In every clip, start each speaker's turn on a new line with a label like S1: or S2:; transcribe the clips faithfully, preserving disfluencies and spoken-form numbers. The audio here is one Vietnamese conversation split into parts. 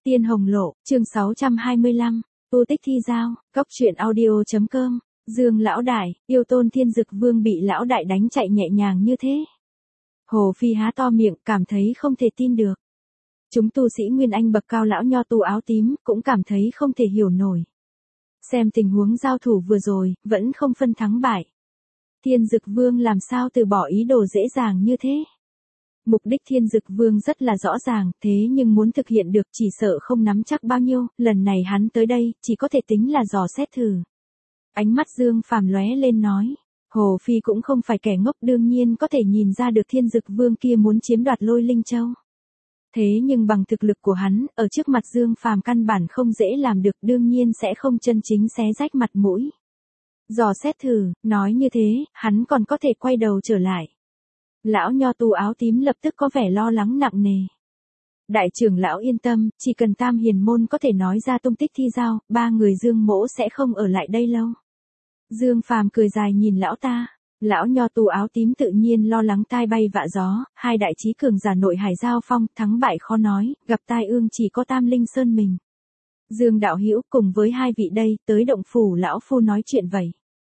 S1: Tiên Hồng Lộ, chương sáu trăm hai mươi lăm, tu tích thi giao, cốc truyện audio.com, Dương lão đại, yêu tôn Thiên Dực Vương bị lão đại đánh chạy nhẹ nhàng như thế. Hồ Phi há to miệng, cảm thấy không thể tin được. Chúng tu sĩ Nguyên Anh bậc cao lão nho tu áo tím, cũng cảm thấy không thể hiểu nổi. Xem tình huống giao thủ vừa rồi, vẫn không phân thắng bại. Thiên Dực Vương làm sao từ bỏ ý đồ dễ dàng như thế? Mục đích Thiên Dực Vương rất là rõ ràng, thế nhưng muốn thực hiện được chỉ sợ không nắm chắc bao nhiêu, lần này hắn tới đây, chỉ có thể tính là dò xét thử. Ánh mắt Dương Phàm lóe lên nói, Hồ Phi cũng không phải kẻ ngốc, đương nhiên có thể nhìn ra được Thiên Dực Vương kia muốn chiếm đoạt Lôi Linh Châu. Thế nhưng bằng thực lực của hắn, ở trước mặt Dương Phàm căn bản không dễ làm được, đương nhiên sẽ không chân chính xé rách mặt mũi. Dò xét thử, nói như thế, hắn còn có thể quay đầu trở lại. Lão nho tu áo tím lập tức có vẻ lo lắng nặng nề. Đại trưởng lão yên tâm, chỉ cần Tam Hiền môn có thể nói ra tung tích thi giao, ba người Dương mỗ sẽ không ở lại đây lâu. Dương Phàm cười dài nhìn lão ta. Lão nho tu áo tím tự nhiên lo lắng tai bay vạ gió, hai đại chí cường giả nội hải giao phong, thắng bại khó nói, gặp tai ương chỉ có Tam Linh Sơn mình. Dương đạo hữu cùng với hai vị đây, tới động phủ lão phu nói chuyện vậy.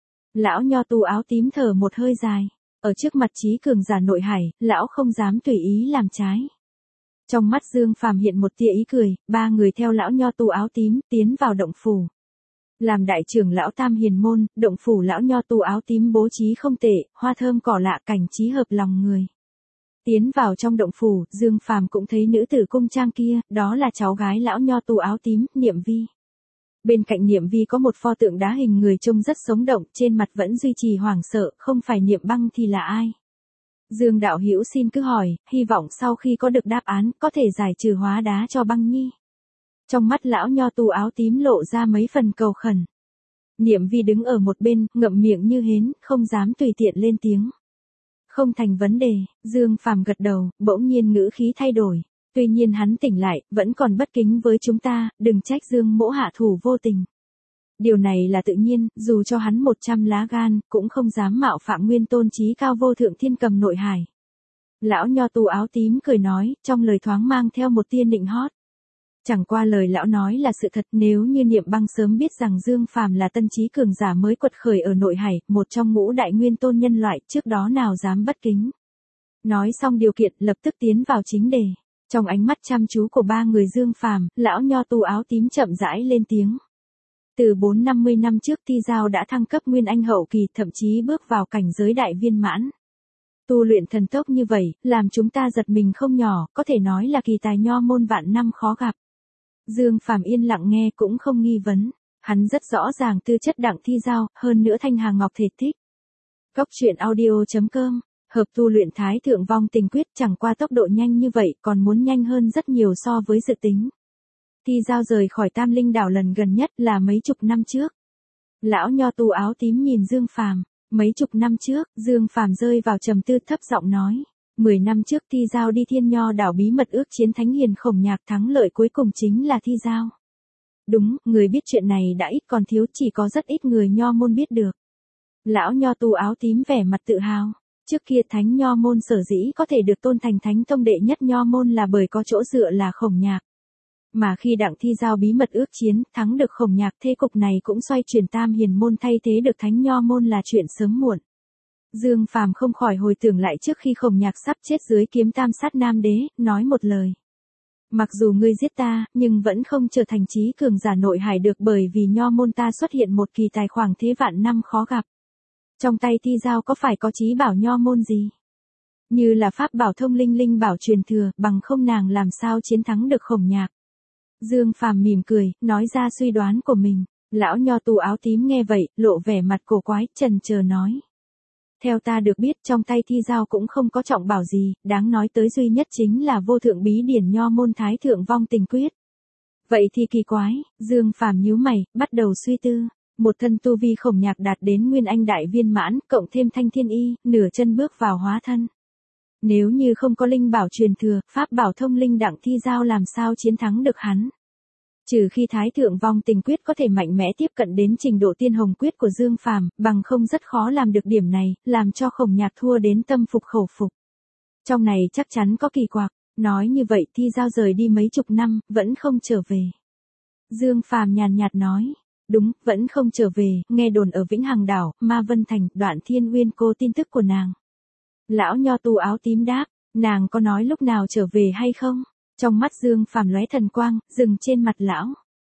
S1: Lão nho tu áo tím thở một hơi dài. Ở trước mặt chí cường giả nội hải, lão không dám tùy ý làm trái. Trong mắt Dương Phàm hiện một tia ý cười, ba người theo lão nho tu áo tím tiến vào động phủ. Làm đại trưởng lão Tam Hiền môn, động phủ lão nho tu áo tím bố trí không tệ, hoa thơm cỏ lạ, cảnh trí hợp lòng người. Tiến vào trong động phủ, Dương Phàm cũng thấy nữ tử cung trang kia, đó là cháu gái lão nho tu áo tím, Niệm Vi. Bên cạnh Niệm Vi có một pho tượng đá hình người trông rất sống động, trên mặt vẫn duy trì hoảng sợ, không phải Niệm Băng thì là ai? Dương đạo hữu xin cứ hỏi, hy vọng sau khi có được đáp án, có thể giải trừ hóa đá cho Băng nhi. Trong mắt lão nho tu áo tím lộ ra mấy phần cầu khẩn. Niệm Vi đứng ở một bên, ngậm miệng như hến, không dám tùy tiện lên tiếng. Không thành vấn đề, Dương Phàm gật đầu, bỗng nhiên ngữ khí thay đổi. Tuy nhiên hắn tỉnh lại, vẫn còn bất kính với chúng ta, đừng trách Dương mỗ hạ thủ vô tình. Điều này là tự nhiên, dù cho hắn một trăm lá gan, cũng không dám mạo phạm nguyên tôn trí cao vô thượng thiên cầm nội hải. Lão nho tu áo tím cười nói, trong lời thoáng mang theo một tia nịnh hót. Chẳng qua lời lão nói là sự thật, nếu như Niệm Băng sớm biết rằng Dương Phàm là tân trí cường giả mới quật khởi ở nội hải, một trong ngũ đại nguyên tôn nhân loại, trước đó nào dám bất kính. Nói xong điều kiện, lập tức tiến vào chính đề. Trong ánh mắt chăm chú của ba người Dương Phàm, lão nho tu áo tím chậm rãi lên tiếng. Từ bốn năm mươi năm trước thi giao đã thăng cấp Nguyên Anh hậu kỳ, thậm chí bước vào cảnh giới đại viên mãn. Tu luyện thần tốc như vậy, làm chúng ta giật mình không nhỏ, có thể nói là kỳ tài nho môn vạn năm khó gặp. Dương Phàm yên lặng nghe cũng không nghi vấn, hắn rất rõ ràng tư chất đặng thi giao, hơn nữa Thanh Hà Ngọc thể thích. Cốc truyện audio.com, hợp tu luyện Thái Thượng Vong Tình Quyết, chẳng qua tốc độ nhanh như vậy còn muốn nhanh hơn rất nhiều so với dự tính. Thi giao rời khỏi Tam Linh đảo lần gần nhất là mấy chục năm trước. Lão nho tu áo tím nhìn Dương Phàm, mấy chục năm trước, Dương Phàm rơi vào trầm tư thấp giọng nói. Mười năm trước thi giao đi Thiên Nho đảo bí mật ước chiến Thánh Hiền Khổng Nhạc, thắng lợi cuối cùng chính là thi giao. Đúng, người biết chuyện này đã ít còn thiếu, chỉ có rất ít người nho môn biết được. Lão nho tu áo tím vẻ mặt tự hào. Trước kia Thánh Nho môn sở dĩ có thể được tôn thành Thánh Tông đệ nhất nho môn là bởi có chỗ dựa là Khổng Nhạc. Mà khi đặng thi giao bí mật ước chiến, thắng được Khổng Nhạc, thế cục này cũng xoay chuyển, Tam Hiền môn thay thế được Thánh Nho môn là chuyện sớm muộn. Dương Phàm không khỏi hồi tưởng lại trước khi Khổng Nhạc sắp chết dưới kiếm Tam Sát Nam Đế, nói một lời. Mặc dù ngươi giết ta, nhưng vẫn không trở thành trí cường giả nội hải được, bởi vì nho môn ta xuất hiện một kỳ tài khoảng thế vạn năm khó gặp. Trong tay thi giao có phải có trí bảo nho môn gì? Như là pháp bảo thông linh linh bảo truyền thừa, bằng không nàng làm sao chiến thắng được Khổng Nhạc. Dương Phàm mỉm cười, nói ra suy đoán của mình. Lão nho tu áo tím nghe vậy, lộ vẻ mặt cổ quái, chần chờ nói. Theo ta được biết, trong tay thi giao cũng không có trọng bảo gì, đáng nói tới duy nhất chính là vô thượng bí điển nho môn Thái Thượng Vong Tình Quyết. Vậy thì kỳ quái, Dương Phàm nhíu mày, bắt đầu suy tư. Một thân tu vi Khổng Nhạc đạt đến Nguyên Anh đại viên mãn, cộng thêm Thanh Thiên Y, nửa chân bước vào hóa thân. Nếu như không có linh bảo truyền thừa, pháp bảo thông linh đặng thi giao làm sao chiến thắng được hắn? Trừ khi Thái Thượng Vong Tình Quyết có thể mạnh mẽ tiếp cận đến trình độ Tiên Hồng Quyết của Dương Phàm, bằng không rất khó làm được điểm này, làm cho Khổng Nhạc thua đến tâm phục khẩu phục. Trong này chắc chắn có kỳ quặc. Nói như vậy Thi Giao rời đi mấy chục năm, vẫn không trở về. Dương Phàm nhàn nhạt nói. Đúng, vẫn không trở về, nghe đồn ở Vĩnh Hằng Đảo, Ma Vân Thành, Đoạn Thiên Uyên cô tin tức của nàng. Lão nho tu áo tím đáp, nàng có nói lúc nào trở về hay không? Trong mắt Dương Phàm lóe thần quang, dừng trên mặt lão.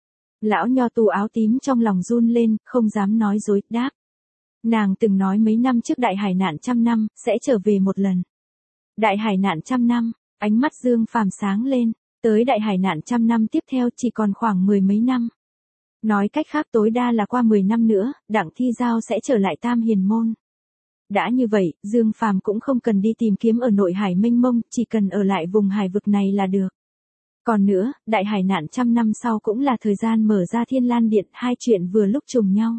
S1: Lão nho tu áo tím trong lòng run lên, không dám nói dối, đáp. Nàng từng nói mấy năm trước đại hải nạn trăm năm, sẽ trở về một lần. Đại hải nạn trăm năm, ánh mắt Dương Phàm sáng lên, tới đại hải nạn trăm năm tiếp theo chỉ còn khoảng mười mấy năm. Nói cách khác tối đa là qua mười năm nữa, Đặng Thi Giao sẽ trở lại Tam Hiền Môn. Đã như vậy, Dương Phàm cũng không cần đi tìm kiếm ở nội hải mênh mông, chỉ cần ở lại vùng hải vực này là được. Còn nữa, đại hải nạn trăm năm sau cũng là thời gian mở ra Thiên Lan Điện, hai chuyện vừa lúc trùng nhau.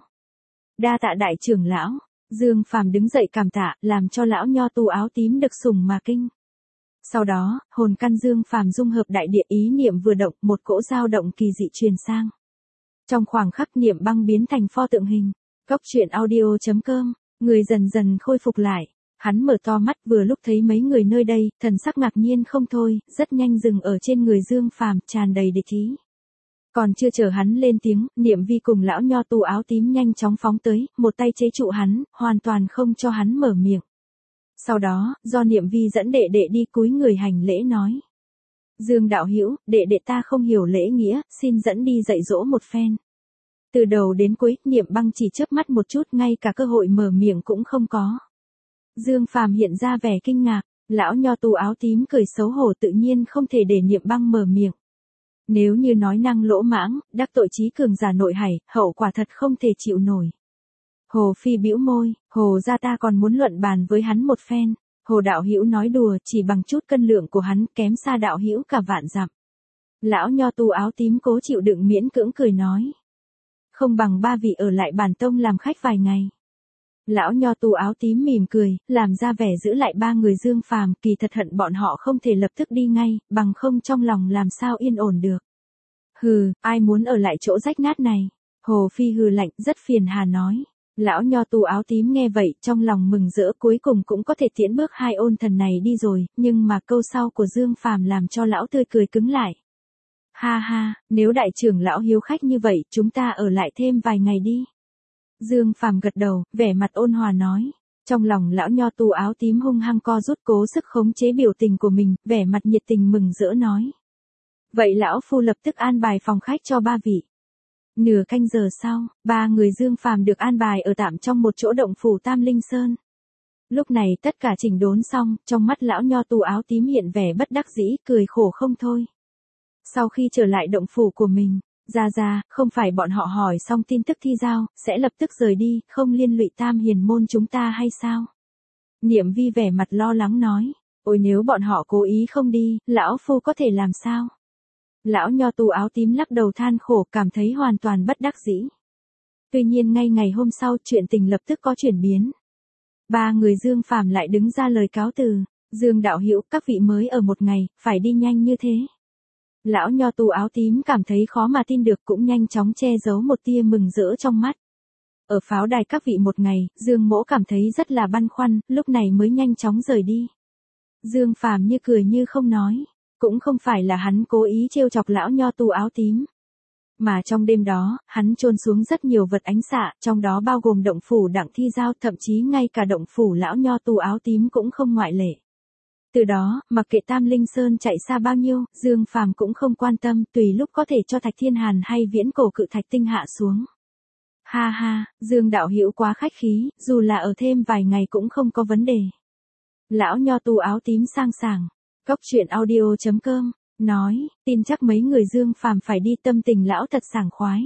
S1: Đa tạ đại trưởng lão, Dương Phàm đứng dậy cảm tạ, làm cho lão nho tu áo tím được sủng mà kinh. Sau đó, hồn căn Dương Phàm dung hợp đại địa, ý niệm vừa động, một cỗ dao động kỳ dị truyền sang. Trong khoảng khắc niệm băng biến thành pho tượng hình. Cốc truyện audio chấm com, người dần dần khôi phục lại. Hắn mở to mắt vừa lúc thấy mấy người nơi đây, thần sắc ngạc nhiên không thôi, rất nhanh dừng ở trên người Dương Phàm, tràn đầy địch ý. Còn chưa chờ hắn lên tiếng, Niệm Vi cùng lão nho tu áo tím nhanh chóng phóng tới, một tay chế trụ hắn, hoàn toàn không cho hắn mở miệng. Sau đó, do Niệm Vi dẫn đệ đệ đi cúi người hành lễ nói. Dương đạo hữu, đệ đệ ta không hiểu lễ nghĩa, xin dẫn đi dạy dỗ một phen. Từ đầu đến cuối, Niệm Băng chỉ chớp mắt một chút, ngay cả cơ hội mở miệng cũng không có. Dương Phàm hiện ra vẻ kinh ngạc, lão nho tu áo tím cười xấu hổ, tự nhiên không thể để Niệm Băng mở miệng. Nếu như nói năng lỗ mãng, đắc tội chí cường giả nội hải, hậu quả thật không thể chịu nổi. Hồ Phi bĩu môi, Hồ gia ta còn muốn luận bàn với hắn một phen. Hồ đạo hữu nói đùa, chỉ bằng chút cân lượng của hắn, kém xa đạo hữu cả vạn dặm. Lão nho tu áo tím cố chịu đựng miễn cưỡng cười nói. Không bằng ba vị ở lại bản tông làm khách vài ngày. Lão nho tu áo tím mỉm cười, làm ra vẻ giữ lại ba người Dương Phàm, kỳ thật hận bọn họ không thể lập tức đi ngay, bằng không trong lòng làm sao yên ổn được. Hừ, ai muốn ở lại chỗ rách nát này? Hồ Phi hừ lạnh, rất phiền hà nói. Lão nho tu áo tím nghe vậy, trong lòng mừng rỡ, cuối cùng cũng có thể tiễn bước hai ôn thần này đi rồi, nhưng mà câu sau của Dương Phàm làm cho lão tươi cười cứng lại. Ha ha, nếu đại trưởng lão hiếu khách như vậy, chúng ta ở lại thêm vài ngày đi. Dương Phàm gật đầu, vẻ mặt ôn hòa nói. Trong lòng lão nho tu áo tím hung hăng co rút, cố sức khống chế biểu tình của mình, vẻ mặt nhiệt tình mừng rỡ nói. Vậy lão phu lập tức an bài phòng khách cho ba vị. Nửa canh giờ sau, ba người Dương Phàm được an bài ở tạm trong một chỗ động phủ Tam Linh Sơn. Lúc này tất cả chỉnh đốn xong, trong mắt lão nho tu áo tím hiện vẻ bất đắc dĩ, cười khổ không thôi. Sau khi trở lại động phủ của mình, ra ra, không phải bọn họ hỏi xong tin tức Thi Giao, sẽ lập tức rời đi, không liên lụy Tam Hiền Môn chúng ta hay sao? Niệm Vi vẻ mặt lo lắng nói, ôi nếu bọn họ cố ý không đi, lão phu có thể làm sao? Lão nho tu áo tím lắc đầu than khổ, cảm thấy hoàn toàn bất đắc dĩ. Tuy nhiên ngay ngày hôm sau, chuyện tình lập tức có chuyển biến. Ba người Dương Phàm lại đứng ra lời cáo từ. Dương đạo hữu, các vị mới ở một ngày, phải đi nhanh như thế. Lão nho tu áo tím cảm thấy khó mà tin được, cũng nhanh chóng che giấu một tia mừng rỡ trong mắt. Ở pháo đài các vị một ngày, Dương mỗ cảm thấy rất là băn khoăn, lúc này mới nhanh chóng rời đi. Dương Phàm như cười như không nói. Cũng không phải là hắn cố ý trêu chọc lão nho tu áo tím. Mà trong đêm đó, hắn chôn xuống rất nhiều vật ánh xạ, trong đó bao gồm động phủ Đặng Thi Giao, thậm chí ngay cả động phủ lão nho tu áo tím cũng không ngoại lệ. Từ đó, mặc kệ Tam Linh Sơn chạy xa bao nhiêu, Dương Phàm cũng không quan tâm, tùy lúc có thể cho Thạch Thiên Hàn hay viễn cổ cự thạch tinh hạ xuống. Ha ha, Dương đạo hữu quá khách khí, dù là ở thêm vài ngày cũng không có vấn đề. Lão nho tu áo tím sang sảng. Cốc truyện audio chấm com, nói, tin chắc mấy người Dương Phàm phải đi, tâm tình lão thật sảng khoái.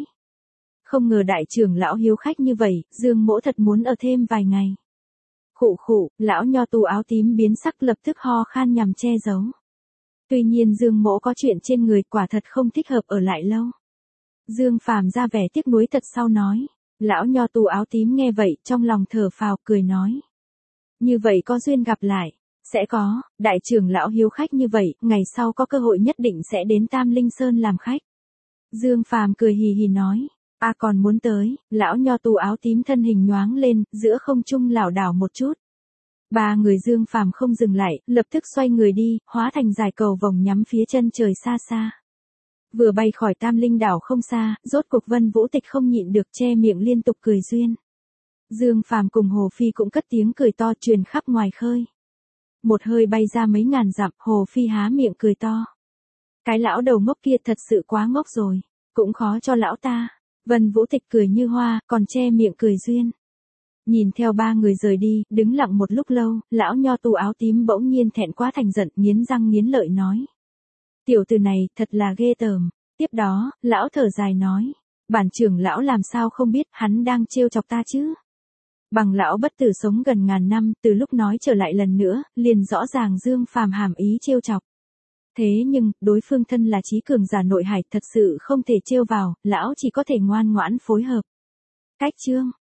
S1: Không ngờ đại trưởng lão hiếu khách như vậy, Dương mỗ thật muốn ở thêm vài ngày. Khụ khụ, lão nho tu áo tím biến sắc, lập tức ho khan nhằm che giấu. Tuy nhiên Dương mỗ có chuyện trên người, quả thật không thích hợp ở lại lâu. Dương Phàm ra vẻ tiếc nuối thật sau nói. Lão nho tu áo tím nghe vậy, trong lòng thở phào, cười nói. Như vậy có duyên gặp lại. Sẽ có, đại trưởng lão hiếu khách như vậy, ngày sau có cơ hội nhất định sẽ đến Tam Linh Sơn làm khách. Dương Phàm cười hì hì nói, a à còn muốn tới, lão nho tu áo tím thân hình nhoáng lên, giữa không trung lảo đảo một chút. Ba người Dương Phàm không dừng lại, lập tức xoay người đi, hóa thành dài cầu vòng nhắm phía chân trời xa xa. Vừa bay khỏi Tam Linh đảo không xa, rốt cuộc Vân Vũ Tịch không nhịn được che miệng liên tục cười duyên. Dương Phàm cùng Hồ Phi cũng cất tiếng cười to truyền khắp ngoài khơi. Một hơi bay ra mấy ngàn dặm, Hồ Phi há miệng cười to. Cái lão đầu ngốc kia thật sự quá ngốc rồi, cũng khó cho lão ta. Vân Vũ Tịch cười như hoa, còn che miệng cười duyên. Nhìn theo ba người rời đi, đứng lặng một lúc lâu, lão nho tu áo tím bỗng nhiên thẹn quá thành giận, nghiến răng nghiến lợi nói. Tiểu tử này, thật là ghê tởm. Tiếp đó, lão thở dài nói. Bản trưởng lão làm sao không biết, hắn đang trêu chọc ta chứ. Bằng lão bất tử sống gần ngàn năm, từ lúc nói trở lại lần nữa, liền rõ ràng Dương Phàm hàm ý trêu chọc. Thế nhưng, đối phương thân là trí cường giả nội hải, thật sự không thể trêu vào, lão chỉ có thể ngoan ngoãn phối hợp. Cách chương